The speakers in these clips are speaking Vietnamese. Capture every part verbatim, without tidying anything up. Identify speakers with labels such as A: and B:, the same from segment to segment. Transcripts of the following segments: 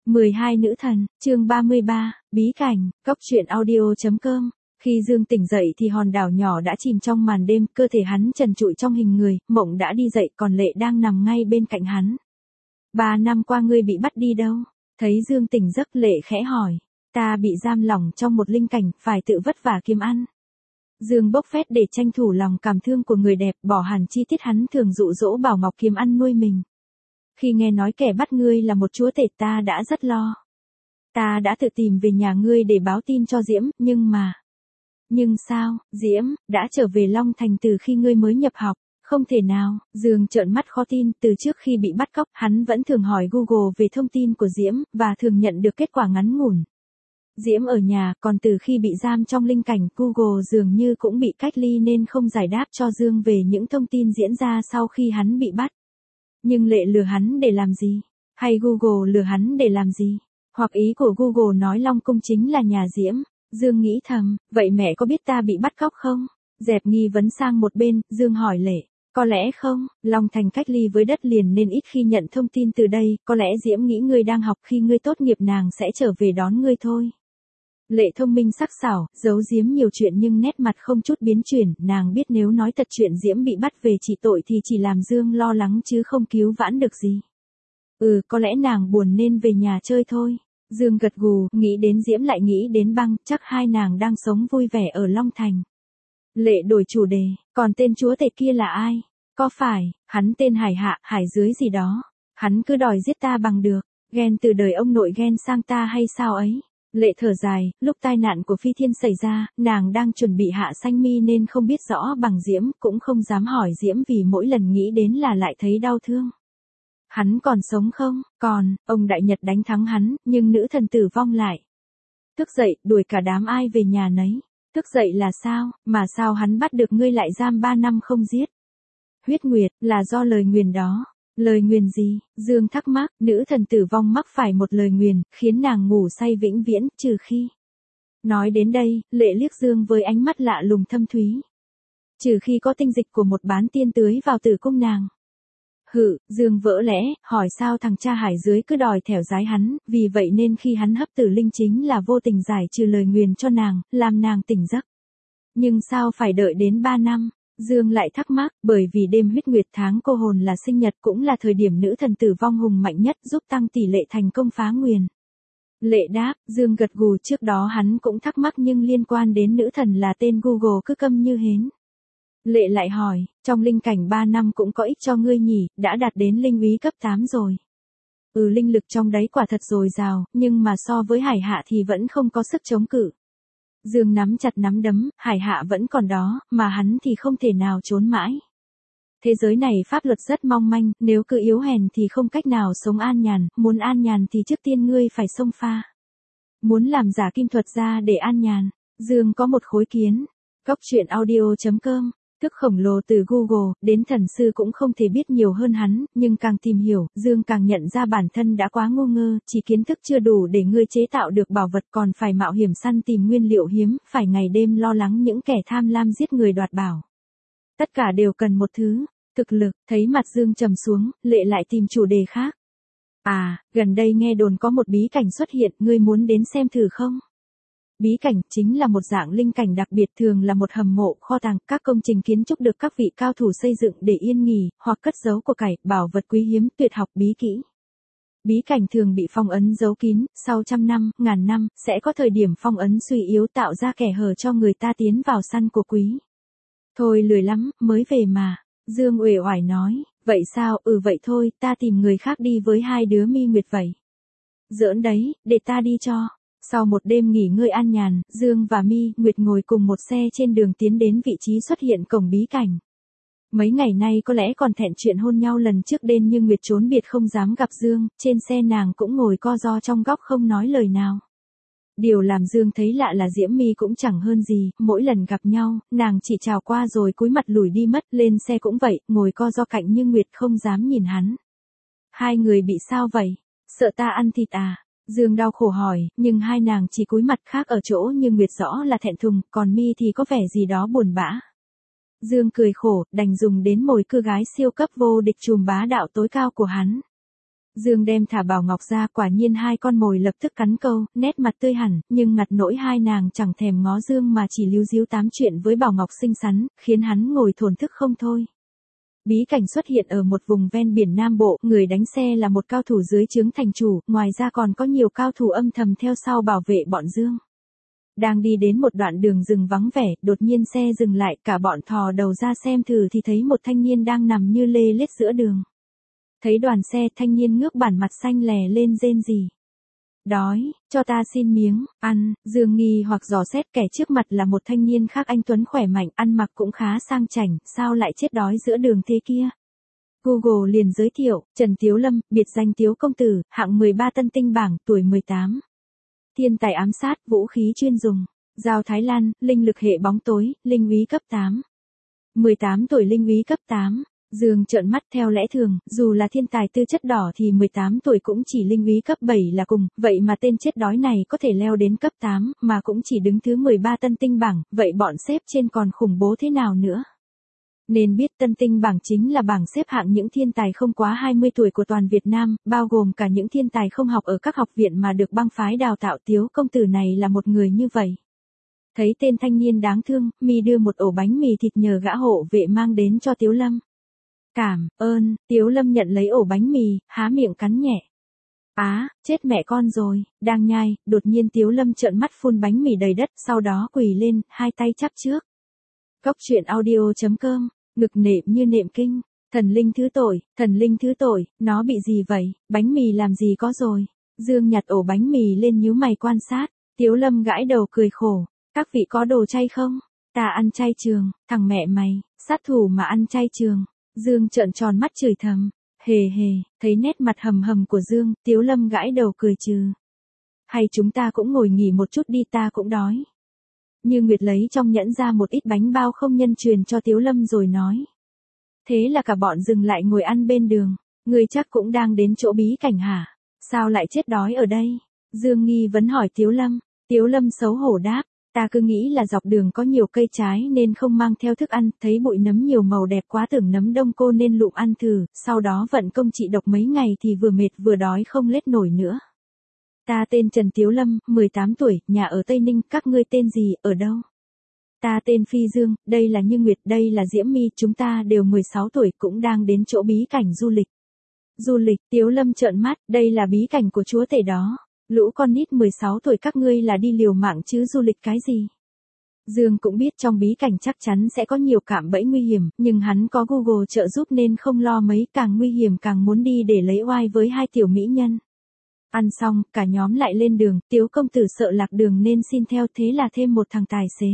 A: mười hai nữ thần, chương ba mươi ba, bí cảnh, cóc truyện audio chấm com. Khi Dương tỉnh dậy thì hòn đảo nhỏ đã chìm trong màn đêm, cơ thể hắn trần trụi trong hình người, Mộng đã đi dậy còn Lệ đang nằm ngay bên cạnh hắn. Ba năm qua ngươi bị bắt đi đâu? Thấy Dương tỉnh giấc, Lệ khẽ hỏi. Ta bị giam lỏng trong một linh cảnh, phải tự vất vả kiếm ăn. Dương bốc phét để tranh thủ lòng cảm thương của người đẹp, bỏ hẳn chi tiết hắn thường dụ dỗ Bảo Ngọc kiếm ăn nuôi mình. Khi nghe nói kẻ bắt ngươi là một chúa tể ta đã rất lo. Ta đã tự tìm về nhà ngươi để báo tin cho Diễm, nhưng mà... Nhưng sao, Diễm, đã trở về Long Thành từ khi ngươi mới nhập học? Không thể nào, Dương trợn mắt khó tin, từ trước khi bị bắt cóc, hắn vẫn thường hỏi Google về thông tin của Diễm, và thường nhận được kết quả ngắn ngủn. Diễm ở nhà, còn từ khi bị giam trong linh cảnh, Google dường như cũng bị cách ly nên không giải đáp cho Dương về những thông tin diễn ra sau khi hắn bị bắt. Nhưng Lệ lừa hắn để làm gì? Hay Google lừa hắn để làm gì? Hoặc ý của Google nói Long Cung chính là nhà Diễm? Dương nghĩ thầm, vậy mẹ có biết ta bị bắt cóc không? Dẹp nghi vấn sang một bên, Dương hỏi Lệ. Có lẽ không, Long Thành cách ly với đất liền nên ít khi nhận thông tin từ đây, có lẽ Diễm nghĩ ngươi đang học, khi ngươi tốt nghiệp nàng sẽ trở về đón ngươi thôi. Lệ thông minh sắc sảo, giấu Diễm nhiều chuyện nhưng nét mặt không chút biến chuyển, nàng biết nếu nói thật chuyện Diễm bị bắt về trị tội thì chỉ làm Dương lo lắng chứ không cứu vãn được gì. Ừ, có lẽ nàng buồn nên về nhà chơi thôi. Dương gật gù, nghĩ đến Diễm lại nghĩ đến Băng, chắc hai nàng đang sống vui vẻ ở Long Thành. Lệ đổi chủ đề, còn tên chúa tể kia là ai? Có phải, hắn tên Hải Hạ, Hải Dưới gì đó. Hắn cứ đòi giết ta bằng được, ghen từ đời ông nội ghen sang ta hay sao ấy? Lệ thở dài, lúc tai nạn của Phi Thiên xảy ra, nàng đang chuẩn bị hạ sanh mi nên không biết rõ bằng Diễm, cũng không dám hỏi Diễm vì mỗi lần nghĩ đến là lại thấy đau thương. Hắn còn sống không? Còn, ông Đại Nhật đánh thắng hắn, nhưng nữ thần tử vong lại. Thức dậy, đuổi cả đám ai về nhà nấy. Thức dậy là sao, mà sao hắn bắt được ngươi lại giam ba năm không giết? Huyết Nguyệt, là do lời nguyền đó. Lời nguyền gì? Dương thắc mắc, nữ thần tử vong mắc phải một lời nguyền, khiến nàng ngủ say vĩnh viễn, trừ khi. Nói đến đây, Lệ liếc Dương với ánh mắt lạ lùng thâm thúy. Trừ khi có tinh dịch của một bán tiên tưới vào tử cung nàng. Hự, Dương vỡ lẽ, hỏi sao thằng cha Hải Dưới cứ đòi thẻo giái hắn, vì vậy nên khi hắn hấp tử linh chính là vô tình giải trừ lời nguyền cho nàng, làm nàng tỉnh giấc. Nhưng sao phải đợi đến ba năm? Dương lại thắc mắc, bởi vì đêm huyết nguyệt tháng cô hồn là sinh nhật cũng là thời điểm nữ thần tử vong hùng mạnh nhất, giúp tăng tỷ lệ thành công phá nguyền. Lệ đáp, Dương gật gù, trước đó hắn cũng thắc mắc nhưng liên quan đến nữ thần là tên Google cứ câm như hến. Lệ lại hỏi, trong linh cảnh ba năm cũng có ích cho ngươi nhỉ, đã đạt đến linh úy cấp tám rồi. Ừ, linh lực trong đấy quả thật dồi dào, nhưng mà so với Hải Hạ thì vẫn không có sức chống cự. Dương nắm chặt nắm đấm, Hải Hạ vẫn còn đó, mà hắn thì không thể nào trốn mãi. Thế giới này pháp luật rất mong manh, nếu cứ yếu hèn thì không cách nào sống an nhàn, muốn an nhàn thì trước tiên ngươi phải xông pha. Muốn làm giả kim thuật ra để an nhàn, Dương có một khối kiến. Cóc truyện audio chấm com. Thức khổng lồ từ Google, đến thần sư cũng không thể biết nhiều hơn hắn, nhưng càng tìm hiểu, Dương càng nhận ra bản thân đã quá ngu ngơ, chỉ kiến thức chưa đủ để ngươi chế tạo được bảo vật, còn phải mạo hiểm săn tìm nguyên liệu hiếm, phải ngày đêm lo lắng những kẻ tham lam giết người đoạt bảo. Tất cả đều cần một thứ, thực lực. Thấy mặt Dương trầm xuống, Lệ lại tìm chủ đề khác. À, gần đây nghe đồn có một bí cảnh xuất hiện, ngươi muốn đến xem thử không? Bí cảnh chính là một dạng linh cảnh đặc biệt, thường là một hầm mộ, kho tàng, các công trình kiến trúc được các vị cao thủ xây dựng để yên nghỉ, hoặc cất giấu của cải, bảo vật quý hiếm, tuyệt học bí kỹ. Bí cảnh thường bị phong ấn giấu kín, sau trăm năm, ngàn năm, sẽ có thời điểm phong ấn suy yếu tạo ra kẻ hở cho người ta tiến vào săn của quý. Thôi lười lắm, mới về mà. Dương uể oải nói, vậy sao, ừ vậy thôi, ta tìm người khác đi với hai đứa Mi Nguyệt vậy. Giỡn đấy, để ta đi cho. Sau một đêm nghỉ ngơi an nhàn, Dương và Mi Nguyệt ngồi cùng một xe trên đường tiến đến vị trí xuất hiện cổng bí cảnh. Mấy ngày nay có lẽ còn thẹn chuyện hôn nhau lần trước đêm nhưng Nguyệt trốn biệt không dám gặp Dương, trên xe nàng cũng ngồi co ro trong góc không nói lời nào. Điều làm Dương thấy lạ là Diễm My cũng chẳng hơn gì, mỗi lần gặp nhau, nàng chỉ chào qua rồi cúi mặt lùi đi mất, lên xe cũng vậy, ngồi co ro cạnh nhưng Nguyệt không dám nhìn hắn. Hai người bị sao vậy? Sợ ta ăn thịt à? Dương đau khổ hỏi, nhưng hai nàng chỉ cúi mặt, khác ở chỗ nhưng Nguyệt rõ là thẹn thùng, còn Mi thì có vẻ gì đó buồn bã. Dương cười khổ, đành dùng đến mồi cưa gái siêu cấp vô địch trùm bá đạo tối cao của hắn. Dương đem thả Bảo Ngọc ra, quả nhiên hai con mồi lập tức cắn câu, nét mặt tươi hẳn, nhưng ngặt nỗi hai nàng chẳng thèm ngó Dương mà chỉ líu díu tám chuyện với Bảo Ngọc xinh xắn, khiến hắn ngồi thổn thức không thôi. Bí cảnh xuất hiện ở một vùng ven biển Nam Bộ, người đánh xe là một cao thủ dưới trướng thành chủ, ngoài ra còn có nhiều cao thủ âm thầm theo sau bảo vệ bọn Dương. Đang đi đến một đoạn đường rừng vắng vẻ, đột nhiên xe dừng lại, cả bọn thò đầu ra xem thử thì thấy một thanh niên đang nằm như lê lết giữa đường. Thấy đoàn xe, thanh niên ngước bản mặt xanh lè lên rên rỉ. Đói, cho ta xin miếng, ăn. Dương nghi hoặc dò xét, kẻ trước mặt là một thanh niên khác anh tuấn khỏe mạnh, ăn mặc cũng khá sang chảnh, sao lại chết đói giữa đường thế kia. Google liền giới thiệu, Trần Tiếu Lâm, biệt danh Tiếu Công Tử, hạng mười ba tân tinh bảng, tuổi mười tám. Thiên tài ám sát, vũ khí chuyên dùng. Giao Thái Lan, linh lực hệ bóng tối, linh úy cấp tám. mười tám tuổi linh úy cấp tám. Dương trợn mắt, theo lẽ thường, dù là thiên tài tư chất đỏ thì mười tám tuổi cũng chỉ linh úy cấp bảy là cùng, vậy mà tên chết đói này có thể leo đến cấp tám, mà cũng chỉ đứng thứ mười ba tân tinh bảng, vậy bọn xếp trên còn khủng bố thế nào nữa. Nên biết tân tinh bảng chính là bảng xếp hạng những thiên tài không quá hai mươi tuổi của toàn Việt Nam, bao gồm cả những thiên tài không học ở các học viện mà được bang phái đào tạo. Tiếu Công Tử này là một người như vậy. Thấy tên thanh niên đáng thương, mi đưa một ổ bánh mì thịt nhờ gã hộ vệ mang đến cho Tiếu Lâm. Cảm ơn. Tiếu Lâm nhận lấy ổ bánh mì, há miệng cắn nhẹ. Á, chết mẹ con rồi. Đang nhai, đột nhiên Tiếu Lâm trợn mắt phun bánh mì đầy đất, sau đó quỳ lên, hai tay chắp trước. Cóc truyện audio chấm com, ngực nệm như nệm kinh. Thần linh thứ tội, thần linh thứ tội, nó bị gì vậy, bánh mì làm gì có rồi. Dương nhặt ổ bánh mì lên nhíu mày quan sát. Tiếu Lâm gãi đầu cười khổ. Các vị có đồ chay không? Ta ăn chay trường, thằng mẹ mày, sát thủ mà ăn chay trường. Dương trợn tròn mắt chửi thầm. Hề hề, thấy nét mặt hầm hầm của Dương, Tiếu Lâm gãi đầu cười trừ. Hay chúng ta cũng ngồi nghỉ một chút đi, ta cũng đói. Như Nguyệt lấy trong nhẫn ra một ít bánh bao không nhân truyền cho Tiếu Lâm rồi nói. Thế là cả bọn dừng lại ngồi ăn bên đường. Người chắc cũng đang đến chỗ bí cảnh hả? Sao lại chết đói ở đây? Dương nghi vấn hỏi Tiếu Lâm. Tiếu Lâm xấu hổ đáp. Ta cứ nghĩ là dọc đường có nhiều cây trái nên không mang theo thức ăn, thấy bụi nấm nhiều màu đẹp quá tưởng nấm đông cô nên lụm ăn thử, sau đó vận công trị độc mấy ngày thì vừa mệt vừa đói không lết nổi nữa. Ta tên Trần Tiếu Lâm, mười tám tuổi, nhà ở Tây Ninh, các ngươi tên gì, ở đâu? Ta tên Phi Dương, đây là Như Nguyệt, đây là Diễm My, chúng ta đều mười sáu tuổi cũng đang đến chỗ bí cảnh du lịch. Du lịch, Tiếu Lâm trợn mắt, đây là bí cảnh của chúa tể đó. Lũ con nít mười sáu tuổi các ngươi là đi liều mạng chứ du lịch cái gì. Dương cũng biết trong bí cảnh chắc chắn sẽ có nhiều cạm bẫy nguy hiểm, nhưng hắn có Google trợ giúp nên không lo mấy, càng nguy hiểm càng muốn đi để lấy oai với hai tiểu mỹ nhân. Ăn xong, cả nhóm lại lên đường, Tiếu Công Tử sợ lạc đường nên xin theo, thế là thêm một thằng tài xế.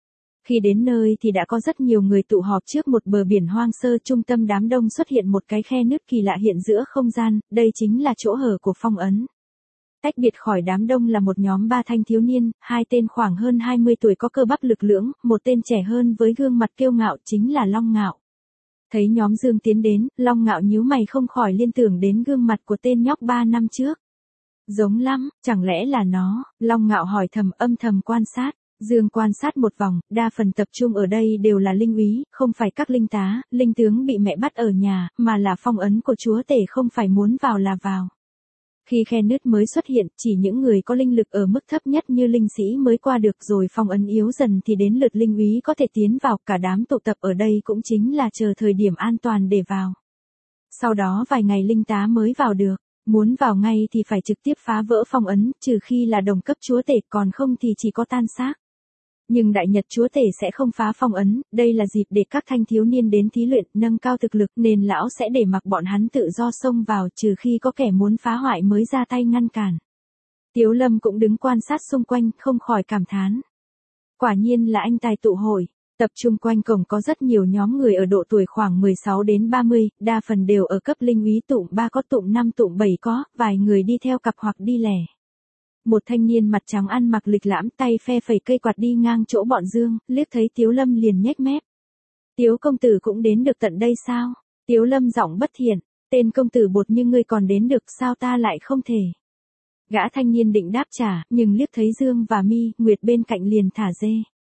A: Khi đến nơi thì đã có rất nhiều người tụ họp trước một bờ biển hoang sơ, trung tâm đám đông xuất hiện một cái khe nứt kỳ lạ hiện giữa không gian, đây chính là chỗ hở của phong ấn. Tách biệt khỏi đám đông là một nhóm ba thanh thiếu niên, hai tên khoảng hơn hai mươi tuổi có cơ bắp lực lưỡng, một tên trẻ hơn với gương mặt kiêu ngạo chính là Long Ngạo. Thấy nhóm Dương tiến đến, Long Ngạo nhíu mày không khỏi liên tưởng đến gương mặt của tên nhóc ba năm trước. Giống lắm, chẳng lẽ là nó, Long Ngạo hỏi thầm âm thầm quan sát. Dương quan sát một vòng, đa phần tập trung ở đây đều là linh úy, không phải các linh tá, linh tướng bị mẹ bắt ở nhà, mà là phong ấn của chúa tể không phải muốn vào là vào. Khi khe nứt mới xuất hiện, chỉ những người có linh lực ở mức thấp nhất như linh sĩ mới qua được, rồi phong ấn yếu dần thì đến lượt linh úy có thể tiến vào, cả đám tụ tập ở đây cũng chính là chờ thời điểm an toàn để vào. Sau đó vài ngày linh tá mới vào được, muốn vào ngay thì phải trực tiếp phá vỡ phong ấn, trừ khi là đồng cấp chúa tể, còn không thì chỉ có tan xác. Nhưng Đại Nhật chúa tể sẽ không phá phong ấn, đây là dịp để các thanh thiếu niên đến thí luyện, nâng cao thực lực nên lão sẽ để mặc bọn hắn tự do xông vào, trừ khi có kẻ muốn phá hoại mới ra tay ngăn cản. Tiếu Lâm cũng đứng quan sát xung quanh, không khỏi cảm thán. Quả nhiên là anh tài tụ hội. Tập trung quanh cổng có rất nhiều nhóm người ở độ tuổi khoảng mười sáu đến ba mươi, đa phần đều ở cấp linh úy, tụm ba có, tụm năm tụm bảy có, vài người đi theo cặp hoặc đi lẻ. Một thanh niên mặt trắng ăn mặc lịch lãm, tay phe phẩy cây quạt đi ngang chỗ bọn Dương, liếc thấy Tiếu Lâm liền nhếch mép. Tiếu công tử cũng đến được tận đây sao? Tiếu Lâm giọng bất thiện, tên công tử bột như ngươi còn đến được sao ta lại không thể? Gã thanh niên định đáp trả, nhưng liếc thấy Dương và Mi, Nguyệt bên cạnh liền thả dê.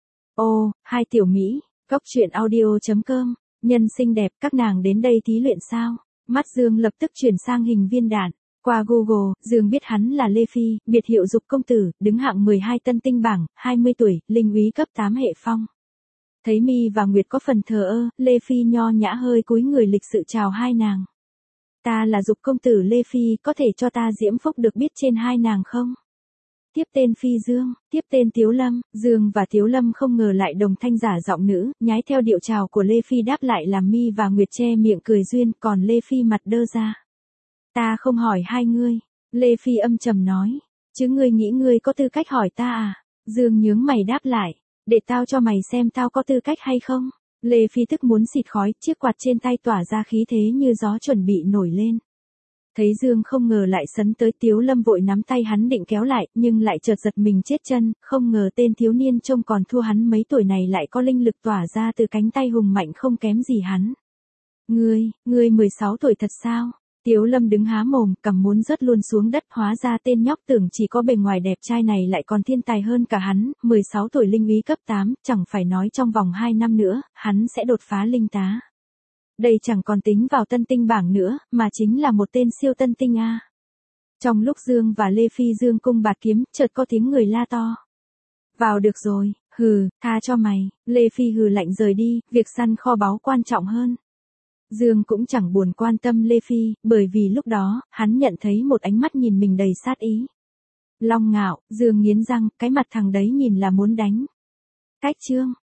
A: Ô, hai tiểu Mỹ, cóc truyện audio chấm com, nhân xinh đẹp, các nàng đến đây thí luyện sao? Mắt Dương lập tức chuyển sang hình viên đạn. Qua Google, Dương biết hắn là Lê Phi, biệt hiệu Dục công tử, đứng hạng mười hai tân tinh bảng, hai mươi tuổi, linh úy cấp tám hệ phong. Thấy Mi và Nguyệt có phần thờ ơ, Lê Phi nho nhã hơi cúi người lịch sự chào hai nàng. Ta là Dục công tử Lê Phi, có thể cho ta diễm phúc được biết trên hai nàng không? Tiếp tên Phi Dương, tiếp tên Tiếu Lâm, Dương và Tiếu Lâm không ngờ lại đồng thanh giả giọng nữ, nhái theo điệu chào của Lê Phi đáp lại làm Mi và Nguyệt che miệng cười duyên, còn Lê Phi mặt đơ ra. Ta không hỏi hai ngươi, Lê Phi âm trầm nói, chứ ngươi nghĩ ngươi có tư cách hỏi ta à? Dương nhướng mày đáp lại, để tao cho mày xem tao có tư cách hay không? Lê Phi tức muốn xịt khói, chiếc quạt trên tay tỏa ra khí thế như gió chuẩn bị nổi lên. Thấy Dương không ngờ lại sấn tới, Tiếu Lâm vội nắm tay hắn định kéo lại, nhưng lại chợt giật mình chết chân, không ngờ tên thiếu niên trông còn thua hắn mấy tuổi này lại có linh lực tỏa ra từ cánh tay hùng mạnh không kém gì hắn. Ngươi, ngươi mười sáu tuổi thật sao? Tiếu Lâm đứng há mồm, cằm muốn rớt luôn xuống đất, hóa ra tên nhóc tưởng chỉ có bề ngoài đẹp trai này lại còn thiên tài hơn cả hắn, mười sáu tuổi linh úy cấp tám, chẳng phải nói trong vòng hai năm nữa, hắn sẽ đột phá linh tá. Đây chẳng còn tính vào tân tinh bảng nữa, mà chính là một tên siêu tân tinh a. Trong lúc Dương và Lê Phi dương cung bạt kiếm, chợt có tiếng người la to. Vào được rồi, hừ, tha cho mày, Lê Phi hừ lạnh rời đi, việc săn kho báu quan trọng hơn. Dương cũng chẳng buồn quan tâm Lê Phi, bởi vì lúc đó, hắn nhận thấy một ánh mắt nhìn mình đầy sát ý. Long ngạo, Dương nghiến răng, cái mặt thằng đấy nhìn là muốn đánh. Cách chương.